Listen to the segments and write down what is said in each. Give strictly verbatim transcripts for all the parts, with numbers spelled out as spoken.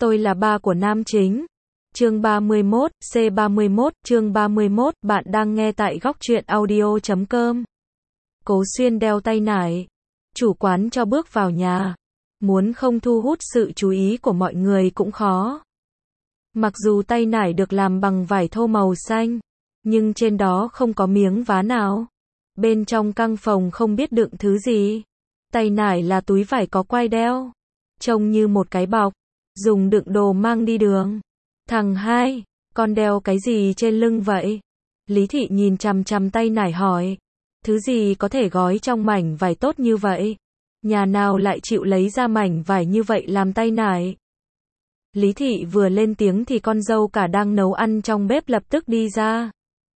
Tôi là ba của nam chính. Chương ba mươi mốt, C ba mươi mốt, chương ba mươi mốt, bạn đang nghe tại góc truyện audio chấm com. Cố Xuyên đeo tay nải. Chủ quán cho bước vào nhà. Muốn không thu hút sự chú ý của mọi người cũng khó. Mặc dù tay nải được làm bằng vải thô màu xanh, nhưng trên đó không có miếng vá nào. Bên trong căn phòng không biết đựng thứ gì. Tay nải là túi vải có quai đeo. Trông như một cái bọc, dùng đựng đồ mang đi đường. Thằng hai, con đeo cái gì trên lưng vậy? Lý Thị nhìn chằm chằm tay nải hỏi. Thứ gì có thể gói trong mảnh vải tốt như vậy? Nhà nào lại chịu lấy ra mảnh vải như vậy làm tay nải? Lý Thị vừa lên tiếng thì con dâu cả đang nấu ăn trong bếp lập tức đi ra.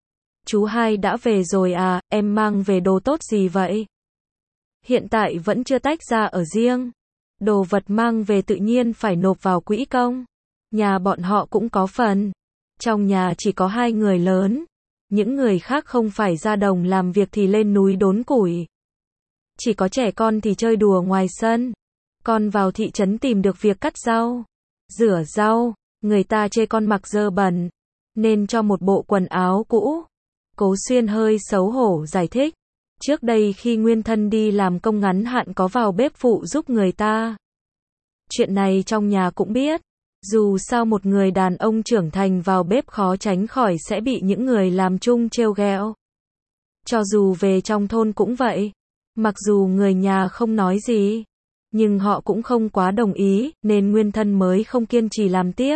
Chú hai đã về rồi à, em mang về đồ tốt gì vậy? Hiện tại vẫn chưa tách ra ở riêng. Đồ vật mang về tự nhiên phải nộp vào quỹ công. Nhà bọn họ cũng có phần. Trong nhà chỉ có hai người lớn. Những người khác không phải ra đồng làm việc thì lên núi đốn củi. Chỉ có trẻ con thì chơi đùa ngoài sân. Con vào thị trấn tìm được việc cắt rau, rửa rau. Người ta chê con mặc dơ bẩn, nên cho một bộ quần áo cũ. Cố Xuyên hơi xấu hổ giải thích. Trước đây khi nguyên thân đi làm công ngắn hạn có vào bếp phụ giúp người ta. Chuyện này trong nhà cũng biết. Dù sao một người đàn ông trưởng thành vào bếp khó tránh khỏi sẽ bị những người làm chung trêu ghẹo. Cho dù về trong thôn cũng vậy. Mặc dù người nhà không nói gì, nhưng họ cũng không quá đồng ý, nên nguyên thân mới không kiên trì làm tiếp.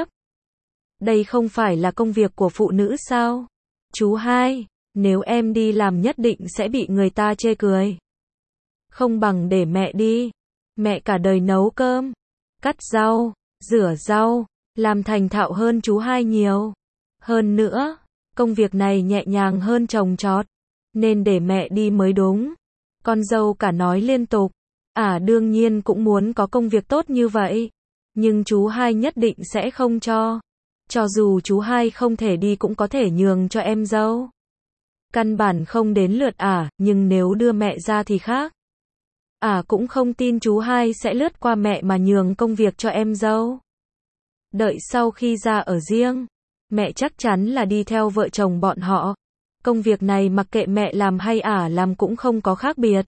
Đây không phải là công việc của phụ nữ sao? Chú hai, nếu em đi làm nhất định sẽ bị người ta chê cười. Không bằng để mẹ đi. Mẹ cả đời nấu cơm, cắt rau, rửa rau, làm thành thạo hơn chú hai nhiều. Hơn nữa, công việc này nhẹ nhàng hơn trồng trọt, nên để mẹ đi mới đúng. Con dâu cả nói liên tục. À đương nhiên cũng muốn có công việc tốt như vậy. Nhưng chú hai nhất định sẽ không cho. Cho dù chú hai không thể đi cũng có thể nhường cho em dâu. Căn bản không đến lượt ả, à, nhưng nếu đưa mẹ ra thì khác. Ả à, cũng không tin chú hai sẽ lướt qua mẹ mà nhường công việc cho em dâu. Đợi sau khi ra ở riêng, mẹ chắc chắn là đi theo vợ chồng bọn họ. Công việc này mặc kệ mẹ làm hay ả à làm cũng không có khác biệt.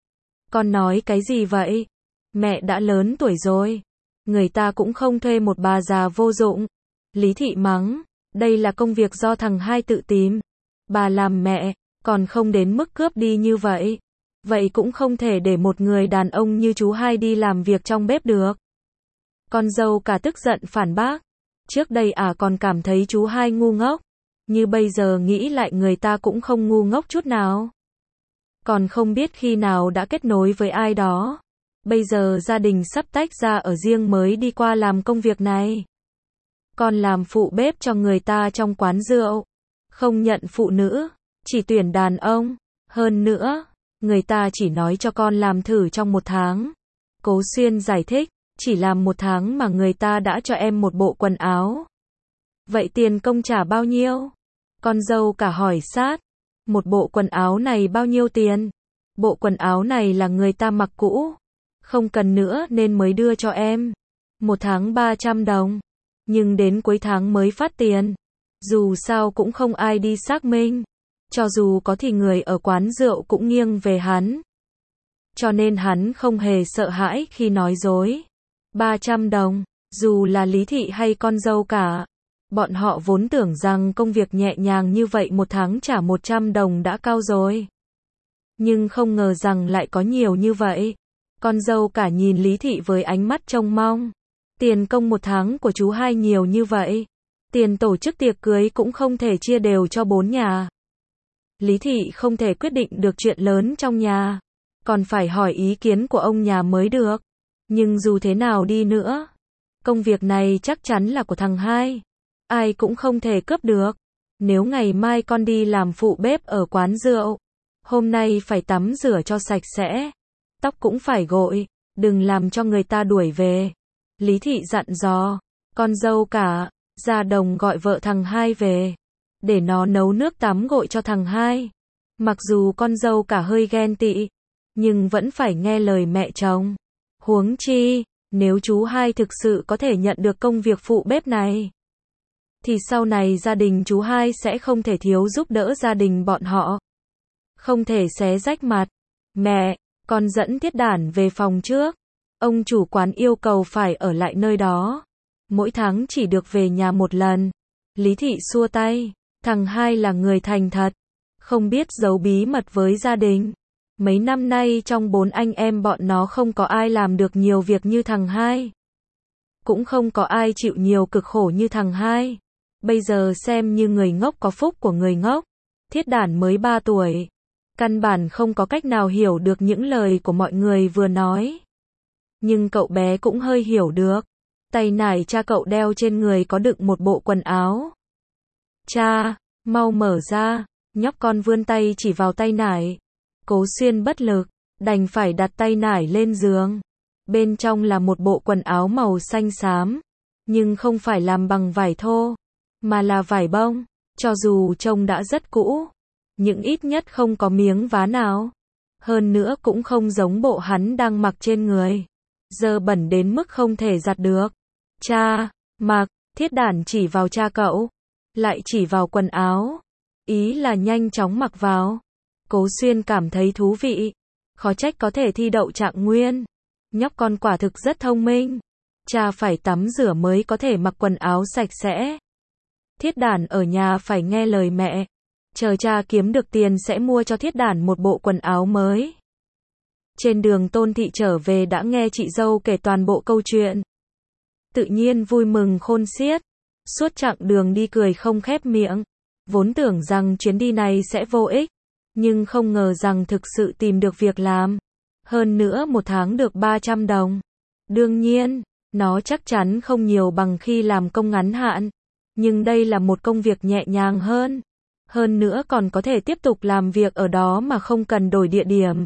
Con nói cái gì vậy? Mẹ đã lớn tuổi rồi. Người ta cũng không thuê một bà già vô dụng. Lý Thị mắng. Đây là công việc do thằng hai tự tìm. Bà làm mẹ, còn không đến mức cướp đi như vậy. Vậy cũng không thể để một người đàn ông như chú hai đi làm việc trong bếp được. Con dâu cả tức giận phản bác. Trước đây ả à còn cảm thấy chú hai ngu ngốc. Như bây giờ nghĩ lại người ta cũng không ngu ngốc chút nào. Còn không biết khi nào đã kết nối với ai đó. Bây giờ gia đình sắp tách ra ở riêng mới đi qua làm công việc này. Con làm phụ bếp cho người ta trong quán rượu. Không nhận phụ nữ, chỉ tuyển đàn ông. Hơn nữa, người ta chỉ nói cho con làm thử trong một tháng. Cố Xuyên giải thích, chỉ làm một tháng mà người ta đã cho em một bộ quần áo. Vậy tiền công trả bao nhiêu? Con dâu cả hỏi sát. Một bộ quần áo này bao nhiêu tiền? Bộ quần áo này là người ta mặc cũ. Không cần nữa nên mới đưa cho em. Một tháng ba trăm đồng. Nhưng đến cuối tháng mới phát tiền. Dù sao cũng không ai đi xác minh. Cho dù có thì người ở quán rượu cũng nghiêng về hắn. Cho nên hắn không hề sợ hãi khi nói dối. ba trăm đồng, dù là Lý Thị hay con dâu cả. Bọn họ vốn tưởng rằng công việc nhẹ nhàng như vậy một tháng trả một trăm đồng đã cao rồi. Nhưng không ngờ rằng lại có nhiều như vậy. Con dâu cả nhìn Lý Thị với ánh mắt trông mong. Tiền công một tháng của chú hai nhiều như vậy. Tiền tổ chức tiệc cưới cũng không thể chia đều cho bốn nhà. Lý Thị không thể quyết định được chuyện lớn trong nhà. Còn phải hỏi ý kiến của ông nhà mới được. Nhưng dù thế nào đi nữa, công việc này chắc chắn là của thằng hai. Ai cũng không thể cướp được. Nếu ngày mai con đi làm phụ bếp ở quán rượu, hôm nay phải tắm rửa cho sạch sẽ. Tóc cũng phải gội, đừng làm cho người ta đuổi về. Lý Thị dặn dò. Con dâu cả, ra đồng gọi vợ thằng hai về. Để nó nấu nước tắm gội cho thằng hai. Mặc dù con dâu cả hơi ghen tị, nhưng vẫn phải nghe lời mẹ chồng. Huống chi, Nếu chú hai thực sự có thể nhận được công việc phụ bếp này, thì sau này gia đình chú hai sẽ không thể thiếu giúp đỡ gia đình bọn họ. Không thể xé rách mặt. Mẹ, con dẫn Thiết Đản về phòng trước. Ông chủ quán yêu cầu phải ở lại nơi đó. Mỗi tháng chỉ được về nhà một lần. Lý Thị xua tay. Thằng hai là người thành thật. Không biết giấu bí mật với gia đình. Mấy năm nay trong bốn anh em bọn nó không có ai làm được nhiều việc như thằng hai. Cũng không có ai chịu nhiều cực khổ như thằng hai. Bây giờ xem như người ngốc có phúc của người ngốc. Thiết Đản mới ba tuổi. Căn bản không có cách nào hiểu được những lời của mọi người vừa nói. Nhưng cậu bé cũng hơi hiểu được. Tay nải cha cậu đeo trên người có đựng một bộ quần áo. Cha, mau mở ra. Nhóc con vươn tay chỉ vào tay nải. Cố Xuyên bất lực, đành phải đặt tay nải lên giường. Bên trong là một bộ quần áo màu xanh xám. Nhưng không phải làm bằng vải thô, mà là vải bông. Cho dù trông đã rất cũ, nhưng ít nhất không có miếng vá nào. Hơn nữa cũng không giống bộ hắn đang mặc trên người. Dơ bẩn đến mức không thể giặt được. Cha, mặc. Thiết Đản chỉ vào cha cậu. Lại chỉ vào quần áo. Ý là nhanh chóng mặc vào. Cố Xuyên cảm thấy thú vị. Khó trách có thể thi đậu trạng nguyên. Nhóc con quả thực rất thông minh. Cha phải tắm rửa mới có thể mặc quần áo sạch sẽ. Thiết Đản ở nhà phải nghe lời mẹ. Chờ cha kiếm được tiền sẽ mua cho Thiết Đản một bộ quần áo mới. Trên đường Tôn Thị trở về đã nghe chị dâu kể toàn bộ câu chuyện. Tự nhiên vui mừng khôn xiết. Suốt chặng đường đi cười không khép miệng. Vốn tưởng rằng chuyến đi này sẽ vô ích. Nhưng không ngờ rằng thực sự tìm được việc làm. Hơn nữa một tháng được ba trăm đồng. Đương nhiên, nó chắc chắn không nhiều bằng khi làm công ngắn hạn. Nhưng đây là một công việc nhẹ nhàng hơn. Hơn nữa còn có thể tiếp tục làm việc ở đó mà không cần đổi địa điểm.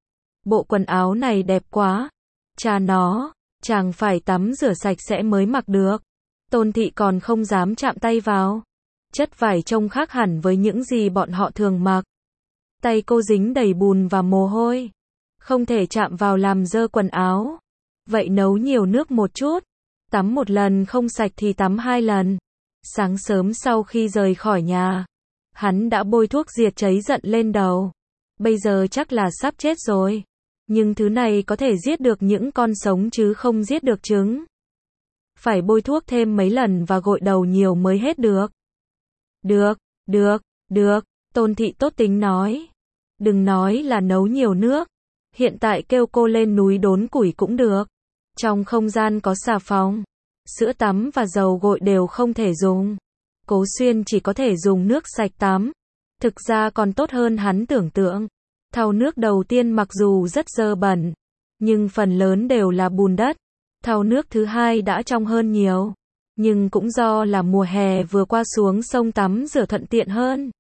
Bộ quần áo này đẹp quá. Cha nó, chàng phải tắm rửa sạch sẽ mới mặc được. Tôn Thị còn không dám chạm tay vào. Chất vải trông khác hẳn với những gì bọn họ thường mặc. Tay cô dính đầy bùn và mồ hôi. Không thể chạm vào làm dơ quần áo. Vậy nấu nhiều nước một chút. Tắm một lần không sạch thì tắm hai lần. Sáng sớm sau khi rời khỏi nhà, hắn đã bôi thuốc diệt cháy giận lên đầu. Bây giờ chắc là sắp chết rồi. Nhưng thứ này có thể giết được những con sống chứ không giết được trứng. Phải bôi thuốc thêm mấy lần và gội đầu nhiều mới hết được. Được, được, được, Tôn Thị tốt tính nói. Đừng nói là nấu nhiều nước. Hiện tại kêu cô lên núi đốn củi cũng được. Trong không gian có xà phòng, sữa tắm và dầu gội đều không thể dùng. Cố Xuyên chỉ có thể dùng nước sạch tắm. Thực ra còn tốt hơn hắn tưởng tượng. Thau nước đầu tiên mặc dù rất dơ bẩn, nhưng phần lớn đều là bùn đất. Thau nước thứ hai đã trong hơn nhiều. Nhưng cũng do là mùa hè vừa qua xuống sông tắm rửa thuận tiện hơn.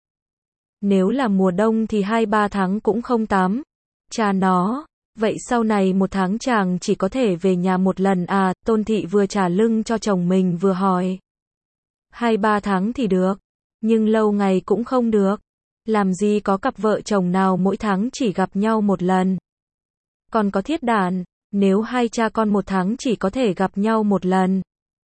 Nếu là mùa đông thì hai ba tháng cũng không tắm. Cha nó, vậy sau này một tháng chàng chỉ có thể về nhà một lần à? Tôn Thị vừa trả lưng cho chồng mình vừa hỏi. Hai ba tháng thì được, nhưng lâu ngày cũng không được. Làm gì có cặp vợ chồng nào mỗi tháng chỉ gặp nhau một lần. Còn có Thiết Đản, nếu hai cha con một tháng chỉ có thể gặp nhau một lần,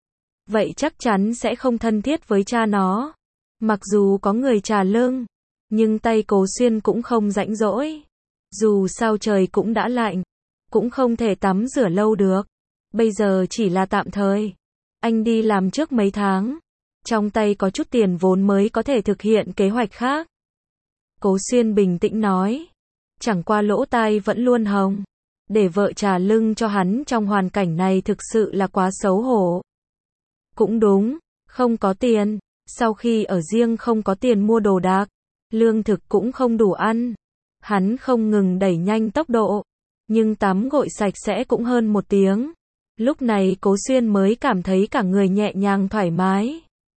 vậy chắc chắn sẽ không thân thiết với cha nó. Mặc dù có người trả lưng, nhưng tay Cố Xuyên cũng không rãnh rỗi. Dù sao trời cũng đã lạnh, cũng không thể tắm rửa lâu được. Bây giờ chỉ là tạm thời. Anh đi làm trước mấy tháng, trong tay có chút tiền vốn mới có thể thực hiện kế hoạch khác. Cố Xuyên bình tĩnh nói. Chẳng qua lỗ tai vẫn luôn hồng. Để vợ trả lưng cho hắn trong hoàn cảnh này thực sự là quá xấu hổ. Cũng đúng, không có tiền. Sau khi ở riêng không có tiền mua đồ đạc, lương thực cũng không đủ ăn. Hắn không ngừng đẩy nhanh tốc độ, nhưng tắm gội sạch sẽ cũng hơn một tiếng. Lúc này Cố Xuyên mới cảm thấy cả người nhẹ nhàng thoải mái.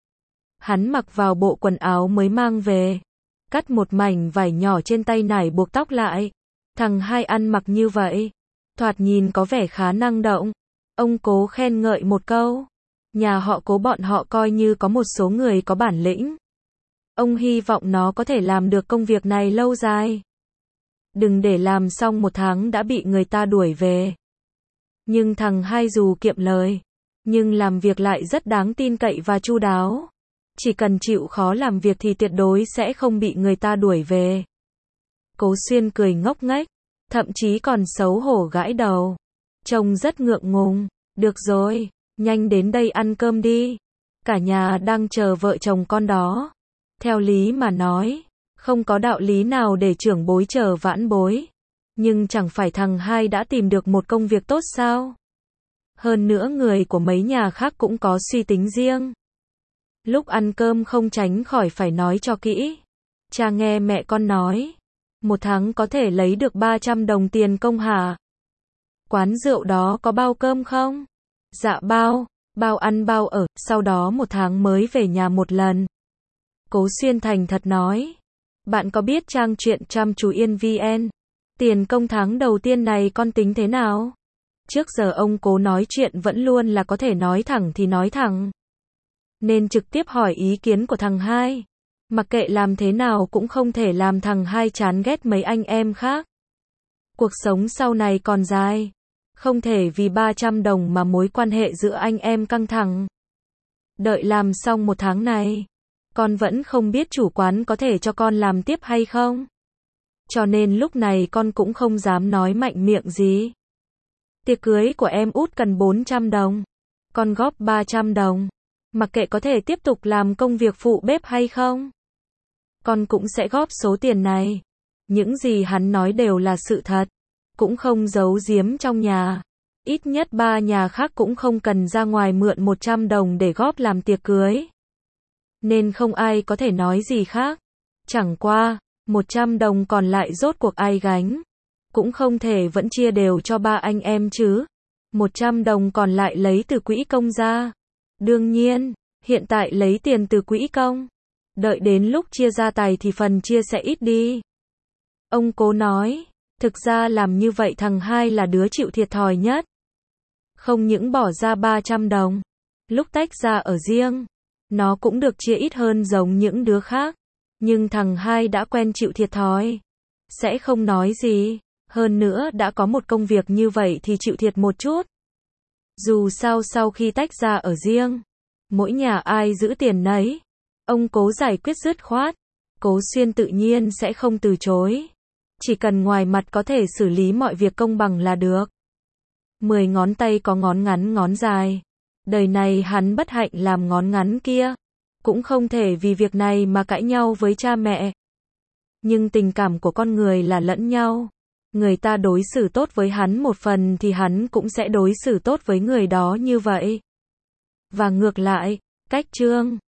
Hắn mặc vào bộ quần áo mới mang về, cắt một mảnh vải nhỏ trên tay nải buộc tóc lại. Thằng hai ăn mặc như vậy, thoạt nhìn có vẻ khá năng động. Ông Cố khen ngợi một câu. Nhà họ Cố bọn họ coi như có một số người có bản lĩnh. Ông hy vọng nó có thể làm được công việc này lâu dài. Đừng để làm xong một tháng đã bị người ta đuổi về. Nhưng thằng hai dù kiệm lời, nhưng làm việc lại rất đáng tin cậy và chu đáo. Chỉ cần chịu khó làm việc thì tuyệt đối sẽ không bị người ta đuổi về. Cố Xuyên cười ngốc nghếch, thậm chí còn xấu hổ gãi đầu. Trông rất ngượng ngùng. Được rồi, nhanh đến đây ăn cơm đi. Cả nhà đang chờ vợ chồng con đó. Theo lý mà nói, không có đạo lý nào để trưởng bối chờ vãn bối. Nhưng chẳng phải thằng hai đã tìm được một công việc tốt sao? Hơn nữa người của mấy nhà khác cũng có suy tính riêng. Lúc ăn cơm không tránh khỏi phải nói cho kỹ. Cha nghe mẹ con nói, một tháng có thể lấy được ba trăm đồng tiền công hả? Quán rượu đó có bao cơm không? Dạ bao, bao ăn bao ở, sau đó một tháng mới về nhà một lần. Cố Xuyên thành thật nói, bạn có biết trang truyện Chăm Chú Yên vê en, tiền công tháng đầu tiên này con tính thế nào? Trước giờ ông Cố nói chuyện vẫn luôn là có thể nói thẳng thì nói thẳng. Nên trực tiếp hỏi ý kiến của thằng hai. Mặc kệ làm thế nào cũng không thể làm thằng hai chán ghét mấy anh em khác. Cuộc sống sau này còn dài. Không thể vì ba trăm đồng mà mối quan hệ giữa anh em căng thẳng. Đợi làm xong một tháng này, con vẫn không biết chủ quán có thể cho con làm tiếp hay không. Cho nên lúc này con cũng không dám nói mạnh miệng gì. Tiệc cưới của em út cần bốn trăm đồng. Con góp ba trăm đồng. Mặc kệ có thể tiếp tục làm công việc phụ bếp hay không, con cũng sẽ góp số tiền này. Những gì hắn nói đều là sự thật. Cũng không giấu giếm trong nhà. Ít nhất ba nhà khác cũng không cần ra ngoài mượn một trăm đồng để góp làm tiệc cưới. Nên không ai có thể nói gì khác. Chẳng qua, một trăm đồng còn lại rốt cuộc ai gánh. Cũng không thể vẫn chia đều cho ba anh em chứ. một trăm đồng còn lại lấy từ quỹ công ra. Đương nhiên, hiện tại lấy tiền từ quỹ công. Đợi đến lúc chia gia tài thì phần chia sẽ ít đi. Ông Cố nói, thực ra làm như vậy thằng hai là đứa chịu thiệt thòi nhất. Không những bỏ ra ba trăm đồng, lúc tách ra ở riêng, nó cũng được chia ít hơn giống những đứa khác. Nhưng thằng hai đã quen chịu thiệt thòi, sẽ không nói gì. Hơn nữa đã có một công việc như vậy thì chịu thiệt một chút. Dù sao sau khi tách ra ở riêng, mỗi nhà ai giữ tiền nấy. Ông Cố giải quyết dứt khoát. Cố Xuyên tự nhiên sẽ không từ chối. Chỉ cần ngoài mặt có thể xử lý mọi việc công bằng là được. Mười ngón tay có ngón ngắn ngón dài. Đời này hắn bất hạnh làm ngón ngắn kia. Cũng không thể vì việc này mà cãi nhau với cha mẹ. Nhưng tình cảm của con người là lẫn nhau. Người ta đối xử tốt với hắn một phần thì hắn cũng sẽ đối xử tốt với người đó như vậy. Và ngược lại, cách chương